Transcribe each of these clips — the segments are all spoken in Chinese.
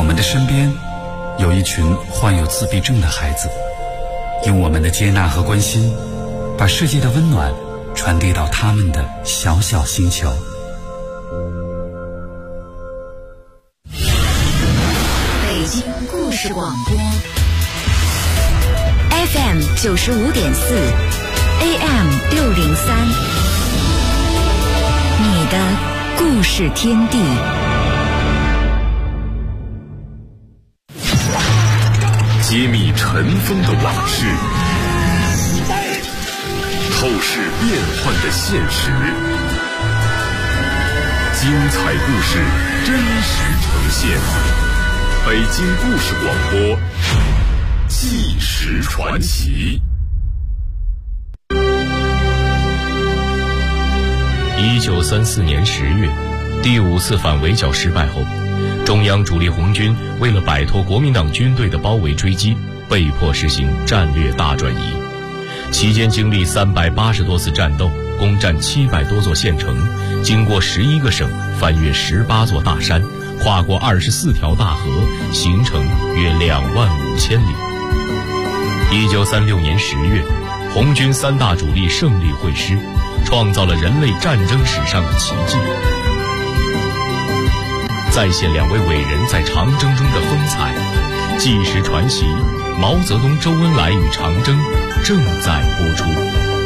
们的身边有一群患有自闭症的孩子，用我们的接纳和关心，把世界的温暖传递到他们的小小星球。 北京故事广播 FM 95.4 AM 603，你的故事天地。 揭秘尘封的往事，透视变幻的现实，精彩故事真实呈现。北京故事广播，纪实传奇。 1934年10月，第5次反围剿失败后，中央主力红军为了摆脱国民党军队的包围追击，被迫实行战略大转移。期间经历380多次战斗，攻占700多座县城，经过11个省，翻越18座大山，跨过24条大河，行程约25000里。1936年10月，红军3大主力胜利会师，创造了人类战争史上的奇迹。再现2位伟人在长征中的风采，纪实传奇毛泽东、周恩来与长征正在播出。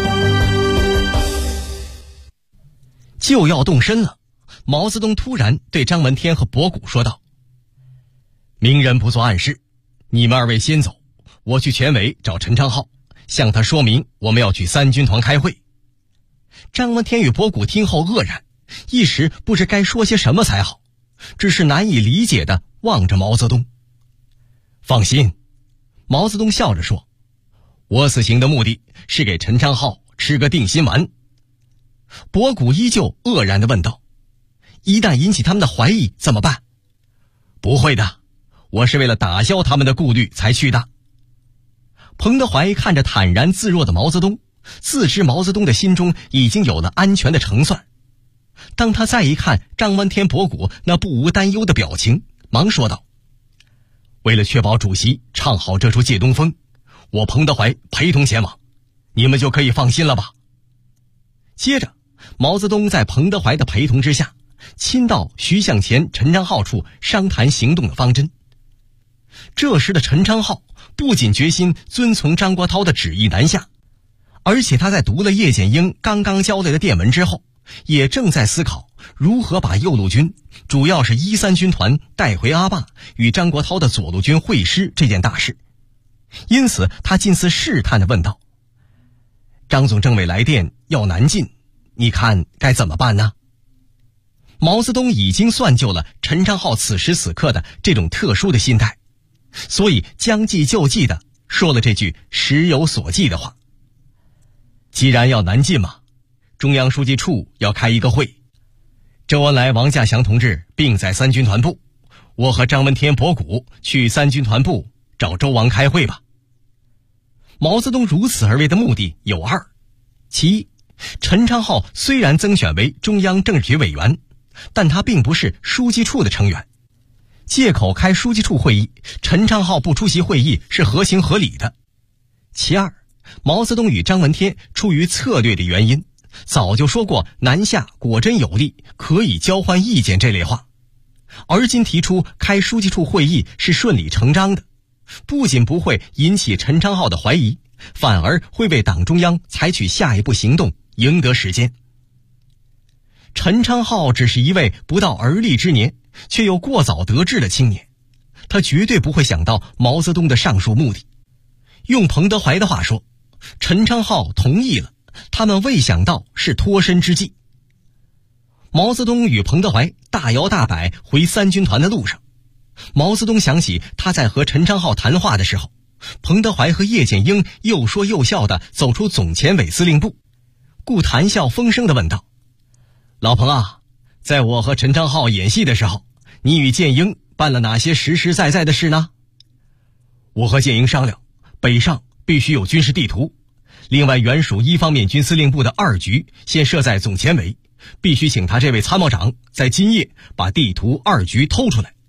就要动身了，毛泽东突然对张闻天和博古说道：明人不做暗事，你们2位先走，我去前委找陈昌浩，向他说明我们要去3军团开会。张闻天与博古听后愕然，一时不知该说些什么才好，只是难以理解地望着毛泽东。放心，毛泽东笑着说，我此行的目的是给陈昌浩吃个定心丸。博古依旧愕然地问道，一旦引起他们的怀疑怎么办？不会的，我是为了打消他们的顾虑才去的。彭德怀看着坦然自若的毛泽东，自知毛泽东的心中已经有了安全的成算。当他再一看张闻天、博古那不无担忧的表情，忙说道，为了确保主席唱好这出借东风，我彭德怀陪同前往，你们就可以放心了吧。接着毛泽东在彭德怀的陪同之下，亲到徐向前、陈昌浩处商谈行动的方针。这时的陈昌浩不仅决心遵从张国焘的旨意南下，而且他在读了叶剑英刚刚交代的电文之后，也正在思考如何把右路军，主要是1、3军团带回阿坝与张国焘的左路军会师这件大事。因此他近似试探地问道，张总政委来电要南进，你看该怎么办呢？毛泽东已经算计了陈昌浩此时此刻的这种特殊的心态，所以将计就计地说了这句时有所记的话。既然要南进嘛，中央书记处要开一个会，周恩来、王稼祥同志并在3军团部，我和张闻天、博古去3军团部找周王开会吧。毛泽东如此而为的目的有2：其一，陈昌浩虽然增选为中央政治局委员，但他并不是书记处的成员，借口开书记处会议，陈昌浩不出席会议是合情合理的。其2，毛泽东与张闻天出于策略的原因，早就说过南下果真有利，可以交换意见这类话，而今提出开书记处会议是顺理成章的，不仅不会引起陈昌浩的怀疑，反而会为党中央采取下一步行动赢得时间。陈昌浩只是一位不到而立之年，却又过早得志的青年，他绝对不会想到毛泽东的上述目的。用彭德怀的话说，陈昌浩同意了，他们未想到是脱身之计。毛泽东与彭德怀大摇大摆回3军团的路上，毛泽东想起他在和陈昌浩谈话的时候，彭德怀和叶剑英又说又笑地走出总前委司令部，故谈笑风生地问道，老彭啊，在我和陈昌浩演戏的时候，你与剑英办了哪些实实在在的事呢？我和剑英商量，北上必须有军事地图，另外原属1方面军司令部的2局先设在总前委，必须请他这位参谋长在今夜把地图2局偷出来，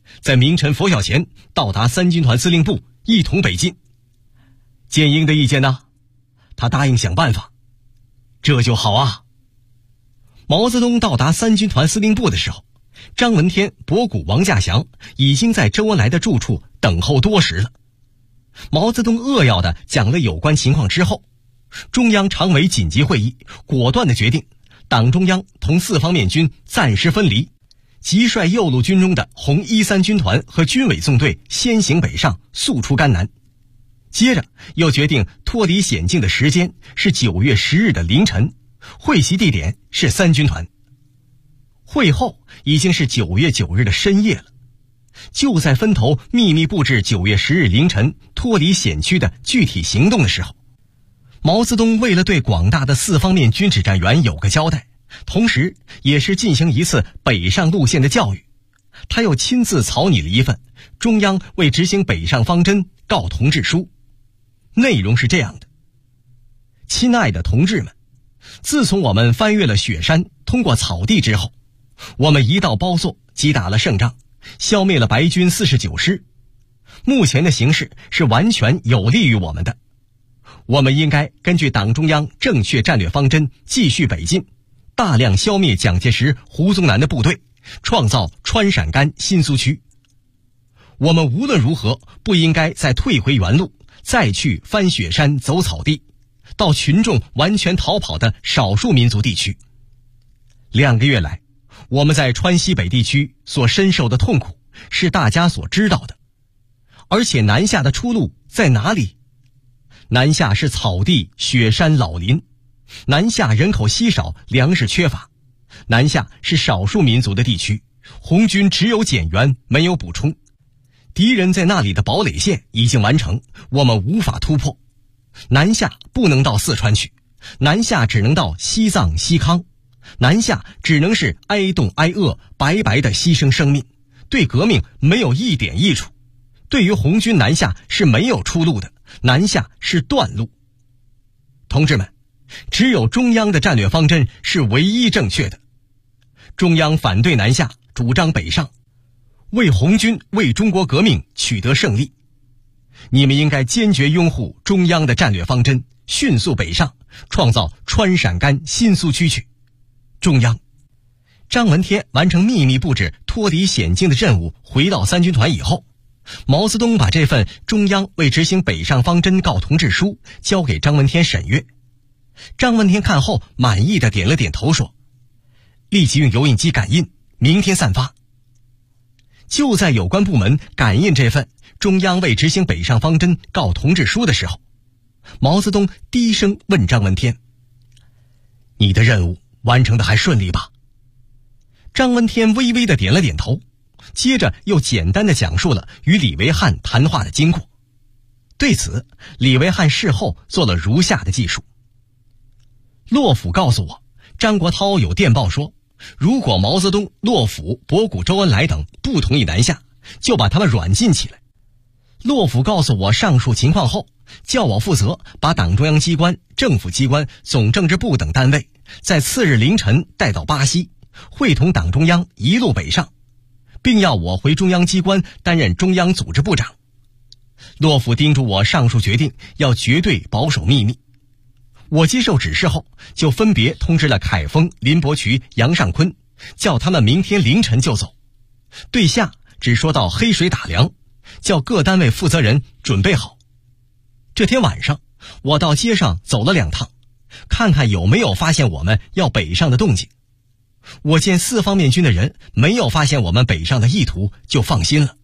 在明晨拂晓前到达三军团司令部，一同北进。建英的意见呢？他答应想办法。这就好啊。毛泽东到达三军团司令部的时候，张闻天、博古、王稼祥已经在周恩来的住处等候多时了。毛泽东扼要地讲了有关情况之后，中央常委紧急会议果断地决定，党中央同四方面军暂时分离，即率右路军中的红13军团和军委纵队先行北上，速出甘南。接着又决定脱离险境的时间是9月10日的凌晨，会席地点是三军团。会后已经是9月9日的深夜了。就在分头秘密布置9月10日凌晨脱离险区的具体行动的时候，毛泽东为了对广大的四方面军指战员有个交代，同时也是进行一次北上路线的教育，他又亲自草拟了一份中央为执行北上方针告同志书。内容是这样的：亲爱的同志们，自从我们翻越了雪山，通过草地之后，我们一道包座，击打了胜仗，消灭了白军49师。目前的形势是完全有利于我们的。我们应该根据党中央正确战略方针继续北进，大量消灭蒋介石、胡宗南的部队，创造川陕甘新苏区。我们无论如何不应该再退回原路，再去翻雪山走草地，到群众完全逃跑的少数民族地区。2个月来，我们在川西北地区所深受的痛苦是大家所知道的。而且南下的出路在哪里？南下是草地、雪山、老林。南下人口稀少，粮食缺乏。南下是少数民族的地区，红军只有减员，没有补充。敌人在那里的堡垒线已经完成，我们无法突破。南下不能到四川去，南下只能到西藏、西康。南下只能是挨冻挨饿，白白的牺牲生命，对革命没有一点益处。对于红军南下是没有出路的，南下是断路。同志们，只有中央的战略方针是唯一正确的。中央反对南下，主张北上，为红军、为中国革命取得胜利。你们应该坚决拥护中央的战略方针，迅速北上，创造川陕甘新苏区去。中央。张闻天完成秘密布置脱离险境的任务，回到三军团以后，毛泽东把这份中央为执行北上方针告同志书交给张闻天审阅。张闻天看后满意的点了点头，说：立即用邮印机感印，明天散发。就在有关部门感印这份中央为执行北上方针告同志书的时候，毛泽东低声问张闻天：你的任务完成的还顺利吧？张闻天微微的点了点头，接着又简单的讲述了与李维汉谈话的经过。对此，李维汉事后做了如下的记述：洛甫告诉我，张国焘有电报说，如果毛泽东、洛甫、博古、周恩来等不同意南下，就把他们软禁起来。洛甫告诉我上述情况后，叫我负责把党中央机关、政府机关、总政治部等单位在次日凌晨带到巴西，会同党中央一路北上，并要我回中央机关担任中央组织部长。洛甫叮嘱我上述决定要绝对保守秘密。我接受指示后，就分别通知了凯丰、林伯渠、杨尚昆，叫他们明天凌晨就走。对下只说到黑水打粮，叫各单位负责人准备好。这天晚上，我到街上走了2趟，看看有没有发现我们要北上的动静。我见四方面军的人没有发现我们北上的意图，就放心了。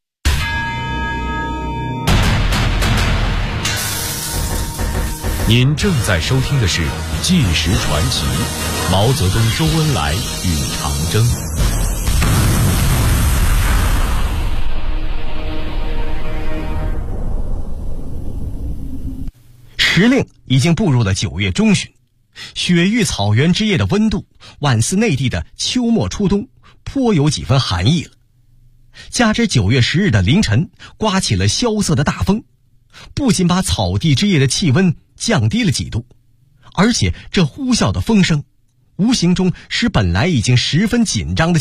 您正在收听的是《纪实传奇》，毛泽东、周恩来与长征。 时令已经步入了9月中旬，雪域草原之夜的温度宛似内地的秋末初冬，颇有几分寒意了。加之9月10日的凌晨刮起了萧瑟的大风，不仅把草地之夜的气温降低了几度，而且这呼啸的风声无形中使本来已经十分紧张的气氛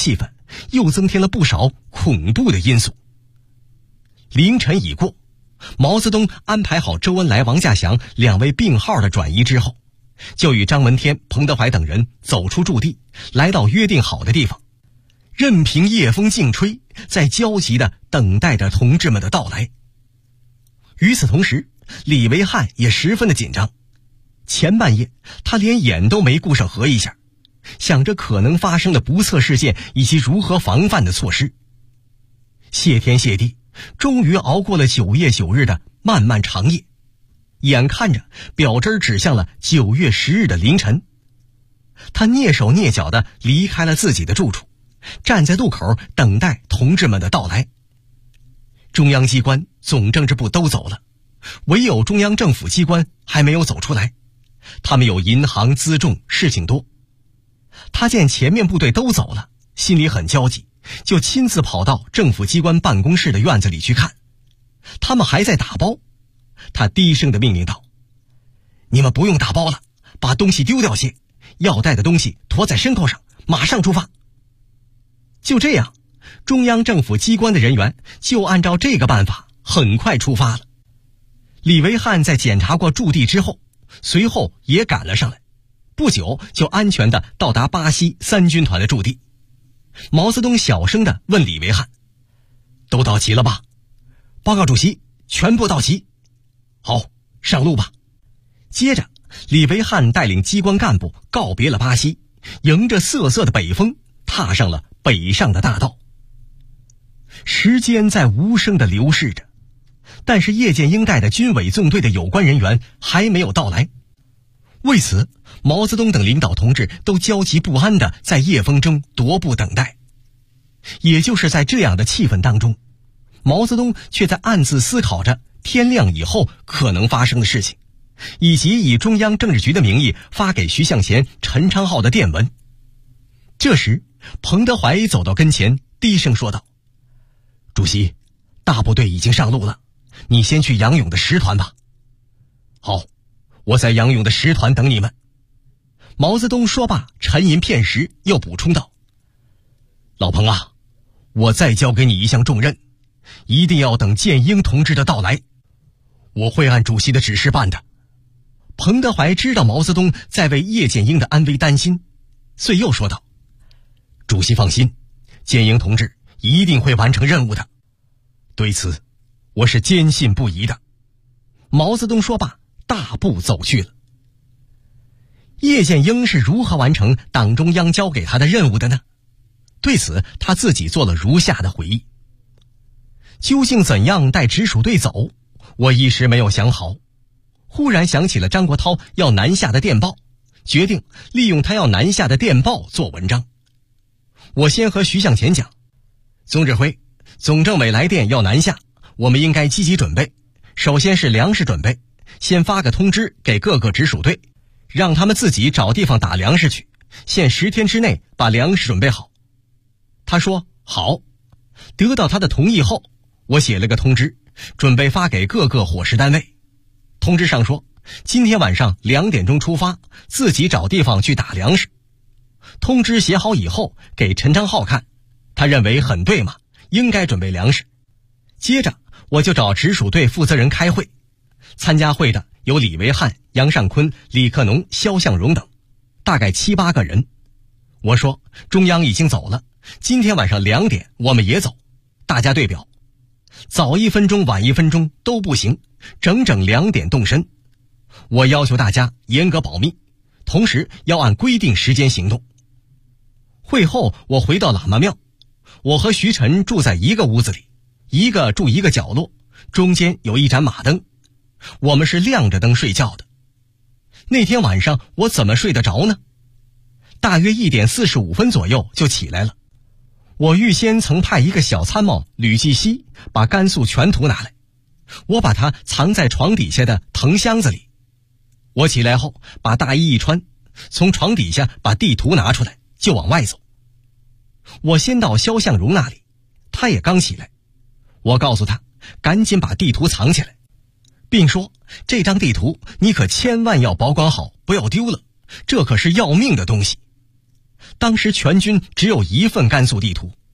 又增添了不少恐怖的因素。凌晨已过，毛泽东安排好周恩来、王稼祥2位病号的转移之后，就与张闻天、彭德怀等人走出驻地，来到约定好的地方，任凭夜风劲吹，在焦急地等待着同志们的到来。与此同时，李维汉也十分的紧张。前半夜，他连眼都没顾上合一下，想着可能发生的不测事件以及如何防范的措施。谢天谢地，终于熬过了9月9日的漫漫长夜。眼看着表针指向了9月10日的凌晨，他蹑手蹑脚地离开了自己的住处，站在路口等待同志们的到来。中央机关、总政治部都走了，唯有中央政府机关还没有走出来。他们有银行、辎重，事情多。他见前面部队都走了，心里很焦急，就亲自跑到政府机关办公室的院子里去看。他们还在打包。他低声地命令道：“你们不用打包了，把东西丢掉些，要带的东西驮在身后上，马上出发。”就这样，中央政府机关的人员就按照这个办法很快出发了。李维汉在检查过驻地之后，随后也赶了上来，不久就安全地到达巴西3军团的驻地。毛泽东小声地问李维汉：“都到齐了吧？”“报告主席，全部到齐。”“好，上路吧。”接着，李维汉带领机关干部告别了巴西，迎着瑟瑟的北风，踏上了北上的大道。时间在无声地流逝着，但是叶剑英带的军委纵队的有关人员还没有到来。为此，毛泽东等领导同志都焦急不安地在夜风中踱步等待。也就是在这样的气氛当中，毛泽东却在暗自思考着天亮以后可能发生的事情，以及以中央政治局的名义发给徐向前、陈昌浩的电文。这时，彭德怀走到跟前，低声说道：“主席，大部队已经上路了，你先去杨勇的10团吧。”“好，我在杨勇的10团等你们。”毛泽东说罢，沉吟片时，又补充道：“老彭啊，我再交给你一项重任，一定要等建英同志的到来，我会按主席的指示办的。”彭德怀知道毛泽东在为叶剑英的安危担心，遂又说道：“主席放心，建英同志一定会完成任务的，对此我是坚信不疑的。”毛泽东说罢，大步走去了。叶剑英是如何完成党中央交给他的任务的呢？对此，他自己做了如下的回忆：究竟怎样带直属队走，我一时没有想好。忽然想起了张国焘要南下的电报，决定利用他要南下的电报做文章。我先和徐向前讲：“总指挥，总政委来电要南下，我们应该积极准备。首先是粮食准备，先发个通知给各个直属队，让他们自己找地方打粮食去，限10天之内把粮食准备好。”他说好。得到他的同意后，我写了个通知，准备发给各个伙食单位。通知上说，今天晚上2点钟出发，自己找地方去打粮食。通知写好以后给陈昌浩看，他认为很对嘛，应该准备粮食。接着我就找直属队负责人开会，参加会的有李维汉、杨尚昆、李克农、肖向荣等，大概7、8个人。我说中央已经走了，今天晚上2点我们也走，大家对表，早1分钟晚1分钟都不行，整整2点动身。我要求大家严格保密，同时要按规定时间行动。会后我回到喇嘛庙，我和徐晨住在一个屋子里，一个住一个角落，中间有一盏马灯，我们是亮着灯睡觉的。那天晚上我怎么睡得着呢？大约1点45分左右就起来了。我预先曾派一个小参谋吕继熙把甘肃全图拿来，我把它藏在床底下的藤箱子里。我起来后把大衣一穿，从床底下把地图拿出来，就往外走。我先到肖向荣那里，他也刚起来。我告诉他赶紧把地图藏起来，并说这张地图你可千万要保管好，不要丢了，这可是要命的东西。当时全军只有1份甘肃地图，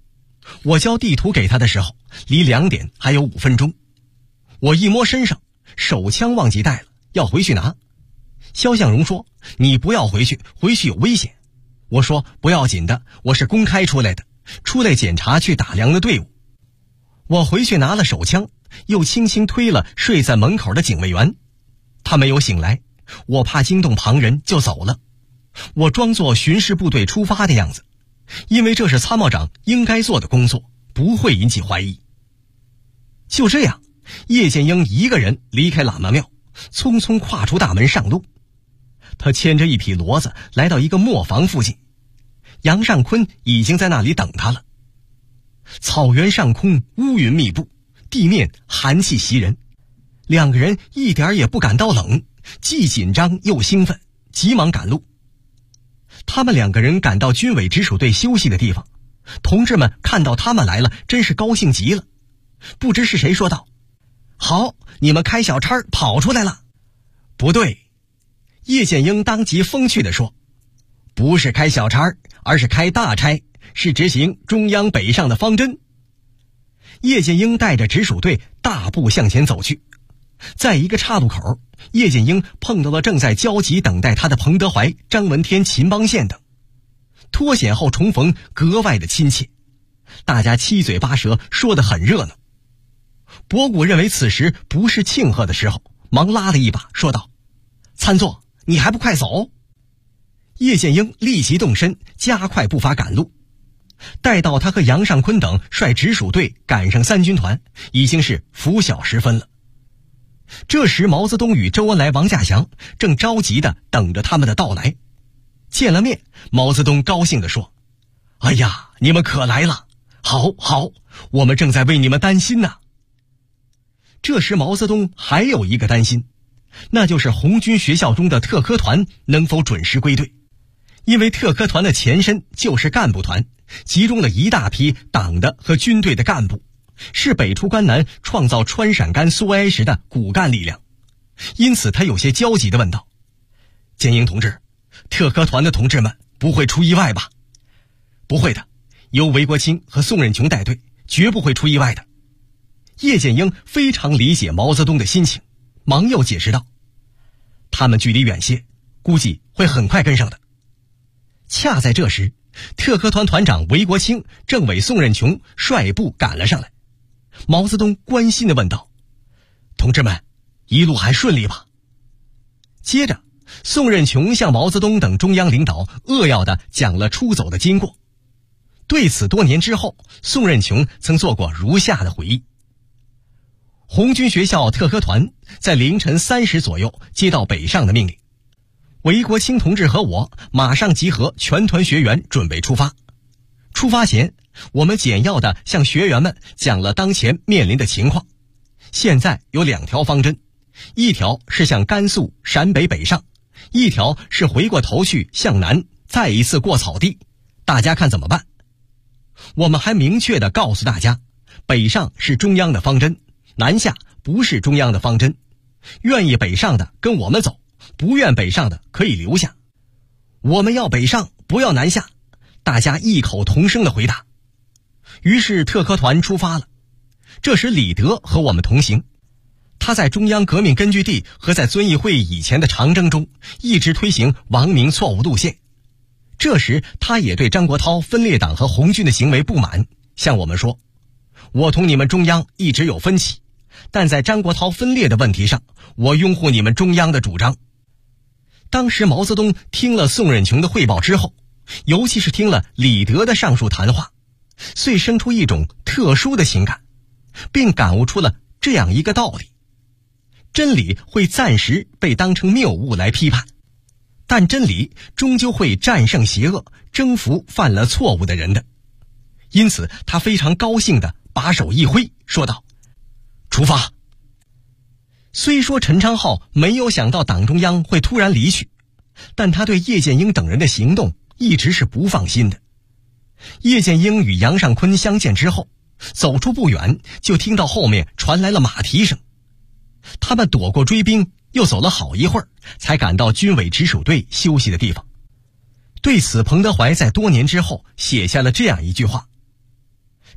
我交地图给他的时候，离2点还有5分钟。我一摸身上，手枪忘记带了，要回去拿。肖向荣说：“你不要回去，回去有危险。”我说：“不要紧的，我是公开出来的，出来检查去打量的队伍。”我回去拿了手枪，又轻轻推了睡在门口的警卫员。他没有醒来，我怕惊动旁人就走了。我装作巡视部队出发的样子，因为这是参谋长应该做的工作，不会引起怀疑。就这样，叶剑英一个人离开喇嘛庙，匆匆跨出大门上路。他牵着一匹骡子来到一个磨坊附近，杨尚昆已经在那里等他了。草原上空乌云密布，地面寒气袭人，两个人一点也不感到冷，既紧张又兴奋，急忙赶路。他们2个人赶到军委直属队休息的地方，同志们看到他们来了，真是高兴极了。不知是谁说道：“好，你们开小差跑出来了。”不对，叶剑英当即风趣地说：“不是开小差，而是开大差，是执行中央北上的方针。”叶剑英带着直属队大步向前走去，在一个岔路口，叶剑英碰到了正在焦急等待他的彭德怀、张闻天、秦邦宪等。脱险后重逢，格外的亲切，大家七嘴八舌，说得很热闹。博古认为此时不是庆贺的时候，忙拉了一把，说道：“参座，你还不快走？”叶剑英立即动身，加快步伐赶路。待到他和杨尚昆等率直属队赶上3军团，已经是拂晓时分了。这时毛泽东与周恩来、王稼祥正着急地等着他们的到来。见了面，毛泽东高兴地说：“哎呀，你们可来了，好，我们正在为你们担心呢。”这时毛泽东还有一个担心，那就是红军学校中的特科团能否准时归队。因为特科团的前身就是干部团，集中了一大批党的和军队的干部，是北出关南创造川陕甘苏维埃时的骨干力量。因此他有些焦急地问道：“剑英同志，特科团的同志们不会出意外吧？”“不会的，由韦国清和宋任穷带队，绝不会出意外的。”叶剑英非常理解毛泽东的心情，忙又解释道：“他们距离远些，估计会很快跟上的。”恰在这时，特科团团长韦国清、政委宋任穷率部赶了上来。毛泽东关心地问道：“同志们，一路还顺利吧？”接着，宋任穷向毛泽东等中央领导扼要地讲了出走的经过。对此多年之后，宋任穷曾做过如下的回忆：红军学校特科团在凌晨3时左右接到北上的命令，韦国清同志和我马上集合全团学员准备出发。出发前，我们简要地向学员们讲了当前面临的情况。现在有2条方针，一条是向甘肃、陕北北上，一条是回过头去向南，再一次过草地，大家看怎么办？我们还明确地告诉大家，北上是中央的方针，南下不是中央的方针，愿意北上的跟我们走，不愿北上的可以留下。我们要北上，不要南下，大家异口同声的回答。于是特科团出发了。这时李德和我们同行，他在中央革命根据地和在遵义会议以前的长征中一直推行王明错误路线。这时他也对张国焘分裂党和红军的行为不满，向我们说：“我同你们中央一直有分歧，但在张国焘分裂的问题上，我拥护你们中央的主张。”当时毛泽东听了宋任穷的汇报之后，尤其是听了李德的上述谈话，遂生出一种特殊的情感，并感悟出了这样一个道理：真理会暂时被当成谬误来批判，但真理终究会战胜邪恶，征服犯了错误的人的。因此他非常高兴地把手一挥，说道：“出发！”虽说陈昌浩没有想到党中央会突然离去，但他对叶剑英等人的行动一直是不放心的。叶剑英与杨尚昆相见之后，走出不远就听到后面传来了马蹄声。他们躲过追兵，又走了好一会儿，才赶到军委直属队休息的地方。对此，彭德怀在多年之后写下了这样一句话：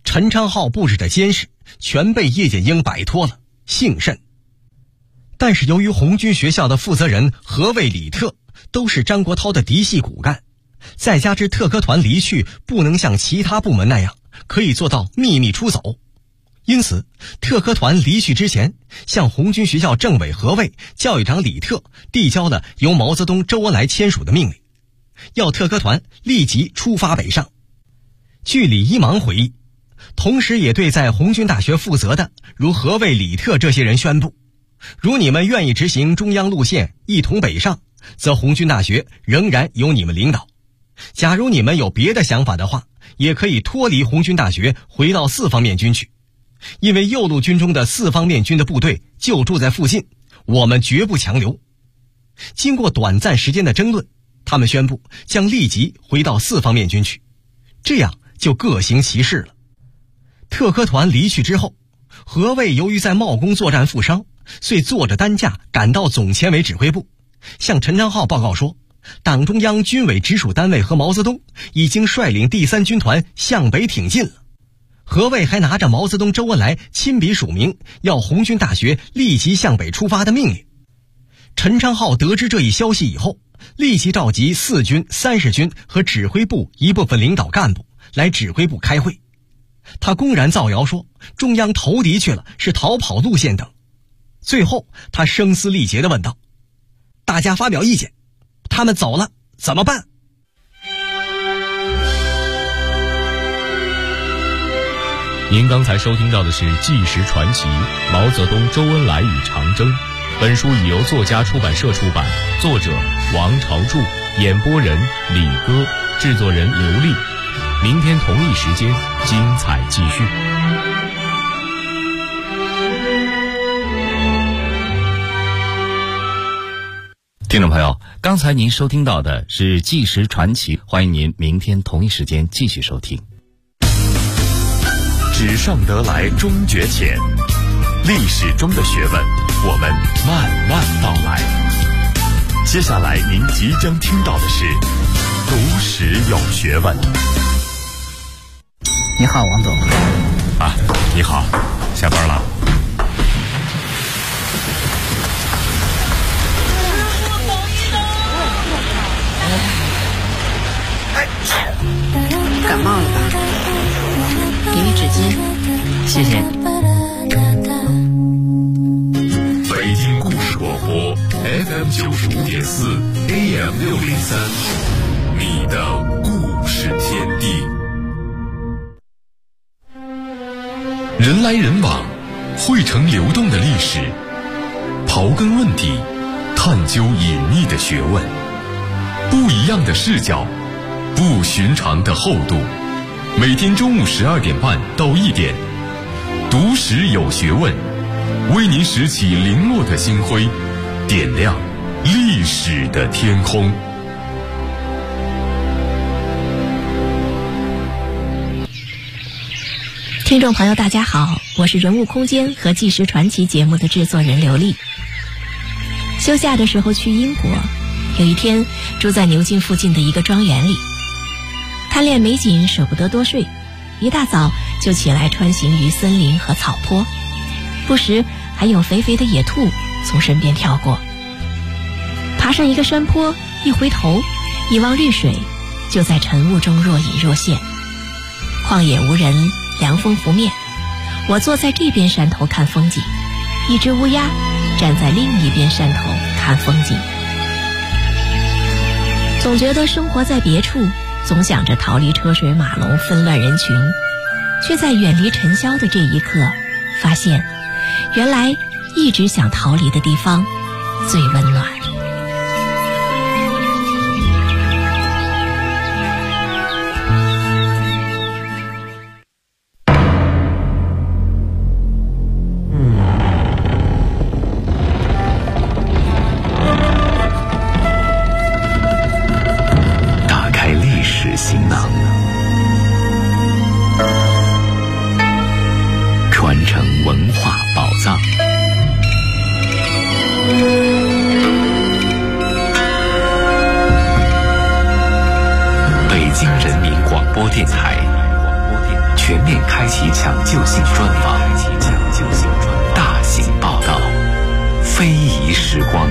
陈昌浩布置的监视全被叶剑英摆脱了，幸甚。但是由于红军学校的负责人何卫、李特都是张国焘的嫡系骨干，再加之特科团离去不能像其他部门那样可以做到秘密出走，因此特科团离去之前，向红军学校政委何卫、教育长李特递交了由毛泽东、周恩来签署的命令，要特科团立即出发北上。据李一芒回忆，同时也对在红军大学负责的如何卫、李特这些人宣布，如你们愿意执行中央路线一同北上，则红军大学仍然由你们领导，假如你们有别的想法的话，也可以脱离红军大学回到四方面军去，因为右路军中的四方面军的部队就住在附近，我们绝不强留。经过短暂时间的争论，他们宣布将立即回到四方面军去，这样就各行其事了。特科团离去之后，何卫由于在茂功作战负伤，遂坐着担架赶到总前委指挥部，向陈昌浩报告说，党中央军委直属单位和毛泽东已经率领第3军团向北挺进了。何卫还拿着毛泽东、周恩来亲笔署名要红军大学立即向北出发的命令。陈昌浩得知这一消息以后，立即召集4军、30军和指挥部一部分领导干部来指挥部开会。他公然造谣说中央投敌去了，是逃跑路线等。最后他声嘶力竭地问道，大家发表意见，他们走了怎么办？ 您刚才收听到的是《纪实传奇：毛泽东、周恩来与长征》。本书已由作家出版社出版，作者王朝柱，演播人李歌，制作人刘丽。明天同一时间，精彩继续。 听众朋友，刚才您收听到的是《纪实传奇》，欢迎您明天同一时间继续收听。 纸上得来终觉浅，历史中的学问，我们慢慢道来。接下来您即将听到的是读史有学问。 你好，王总。 啊，你好，下班了。 感冒了吧？给你纸巾， 谢谢。 北京故事广播 FM 95.4 AM 603，你的故事天地。人来人往，汇成流动的历史，刨根问底，探究隐秘的学问，不一样的视角，不寻常的厚度。每天中午12点半到1点，读史有学问，为您拾起零落的星辉，点亮历史的天空。 听众朋友大家好，我是人物空间和纪实传奇节目的制作人刘丽。休假的时候去英国，有一天住在牛津附近的一个庄园里，贪恋美景舍不得多睡，一大早就起来穿行于森林和草坡，不时还有肥肥的野兔从身边跳过。爬上一个山坡，一回头一望绿水，就在晨雾中若隐若现。旷野无人，凉风拂面，我坐在这边山头看风景，一只乌鸦站在另一边山头看风景。总觉得生活在别处，总想着逃离车水马龙纷乱人群，却在远离尘嚣的这一刻，发现原来一直想逃离的地方最温暖。 行囊，传承文化宝藏。 启抢救性专访，大型报道，非遗时光。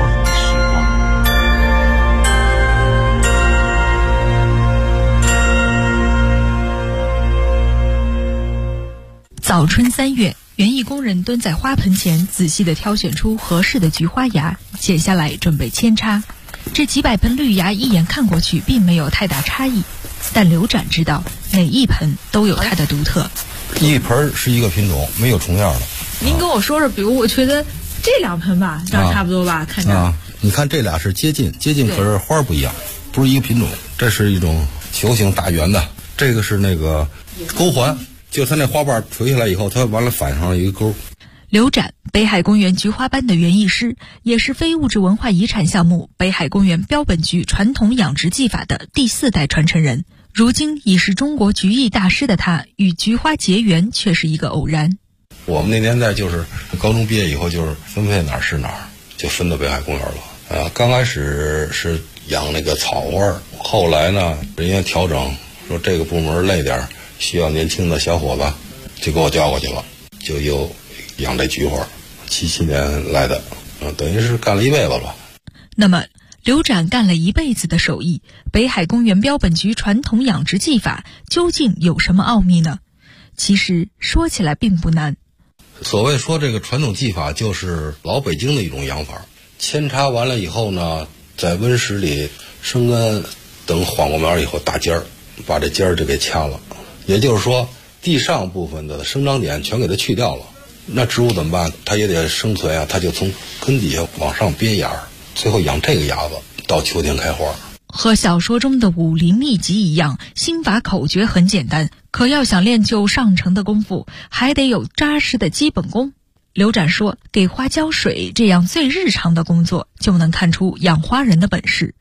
早春3月，园艺工人蹲在花盆前，仔细地挑选出合适的菊花芽，剪下来准备扦插。这几百盆绿芽一眼看过去并没有太大差异，但刘展知道每一盆都有它的独特。 一盆是一个品种，没有重样的。 您跟我说说，比如我觉得这2盆吧，长差不多吧，看着。 你看这俩是接近，可是花不一样，不是一个品种。这是一种球形大圆的，这个是那个钩环。就它那花瓣垂下来以后，它完了反上了一个钩。 刘展，北海公园菊花班的园艺师，也是非物质文化遗产项目北海公园标本菊传统养殖技法的第4代传承人。如今已是中国菊艺大师的他，与菊花结缘却是一个偶然。 我们那年代就是高中毕业以后，就是分配哪儿是哪儿，就分到北海公园了。刚开始是养那个草花，后来呢，人家调整说这个部门累点，需要年轻的小伙子，就给我调过去了，就又养这菊花。77年来的，等于是干了一辈子了。 那么刘展干了一辈子的手艺，北海公园标本菊传统养殖技法究竟有什么奥秘呢？其实说起来并不难。 所谓说这个传统技法，就是老北京的一种养法。扦插完了以后呢，在温室里生根，等缓过苗以后打尖儿，把这尖儿就给掐了。也就是说，地上部分的生长点全给它去掉了。那植物怎么办？它也得生存啊，它就从根底下往上憋芽，最后养这个芽子，到秋天开花。 和小说中的武林秘籍一样，心法口诀很简单，可要想练就上乘的功夫，还得有扎实的基本功。刘展说，给花浇水这样最日常的工作，就能看出养花人的本事。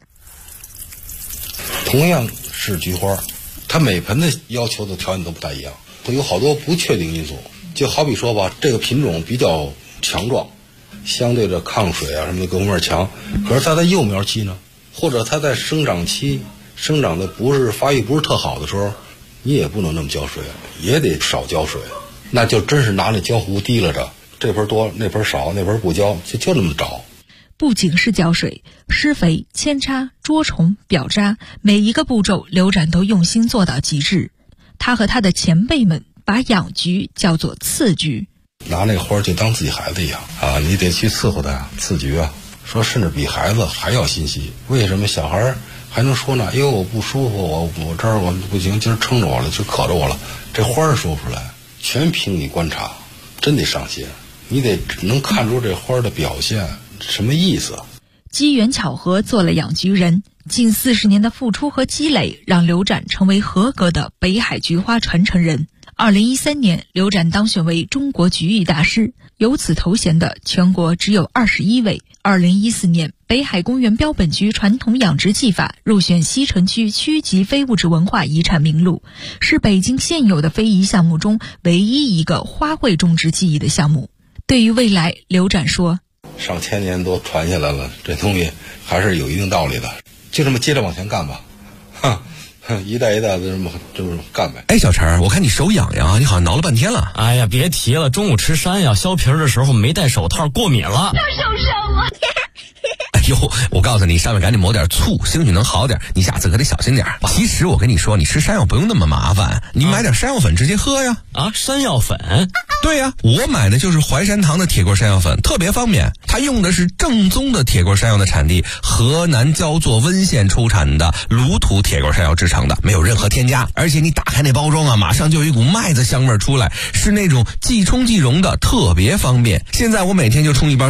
同样是菊花，它每盆的要求的条件都不太一样，会有好多不确定因素。就好比说吧，这个品种比较强壮，相对的抗水啊什么的各方面强，可是它在幼苗期呢，或者它在生长期生长的发育不是特好的时候，你也不能那么浇水，也得少浇水，那就真是拿那浇壶提了着，这盆多那盆少，那盆不浇，就那么找。 不仅是浇水，施肥、扦插、捉虫、表渣，每一个步骤刘展都用心做到极致。他和他的前辈们把养菊叫做刺菊， 拿那个花就当自己孩子一样啊，你得去伺候它呀，刺菊啊，说甚至比孩子还要心细。为什么小孩还能说呢？因为我不舒服，我这儿我不行，今儿撑着我了，就渴着我了。这花儿说不出来，全凭你观察，真得上心，你得能看出这花的表现什么意思。 机缘巧合做了养菊人，近40年的付出和积累，让刘展成为合格的北海菊花传承人。2013年，刘展当选为中国菊艺大师，有此头衔的全国只有21位。2014年，北海公园标本菊传统养殖技法入选西城区区级非物质文化遗产名录，是北京现有的非遗项目中唯一一个花卉种植技艺的项目。对于未来，刘展说， 上千年都传下来了，这东西还是有一定道理的，就这么接着往前干吧，一代一代的这么干呗。 哎，小陈，我看你手痒痒，你好像挠了半天了。 哎呀，别提了，中午吃山药削皮的时候没戴手套，过敏了。 受伤了。 哎呦，我告诉你，上面赶紧抹点醋，兴许能好点。你下次可得小心点。其实我跟你说，你吃山药不用那么麻烦，你买点山药粉直接喝呀。 山药粉？ 对呀，我买的就是淮山堂的铁棍山药粉，特别方便。它用的是正宗的铁棍山药的产地河南焦作温县出产的卤土铁棍山药制成的，没有任何添加。而且你打开那包装啊，马上就有一股麦子香味出来，是那种即冲即溶的，特别方便。现在我每天就冲一包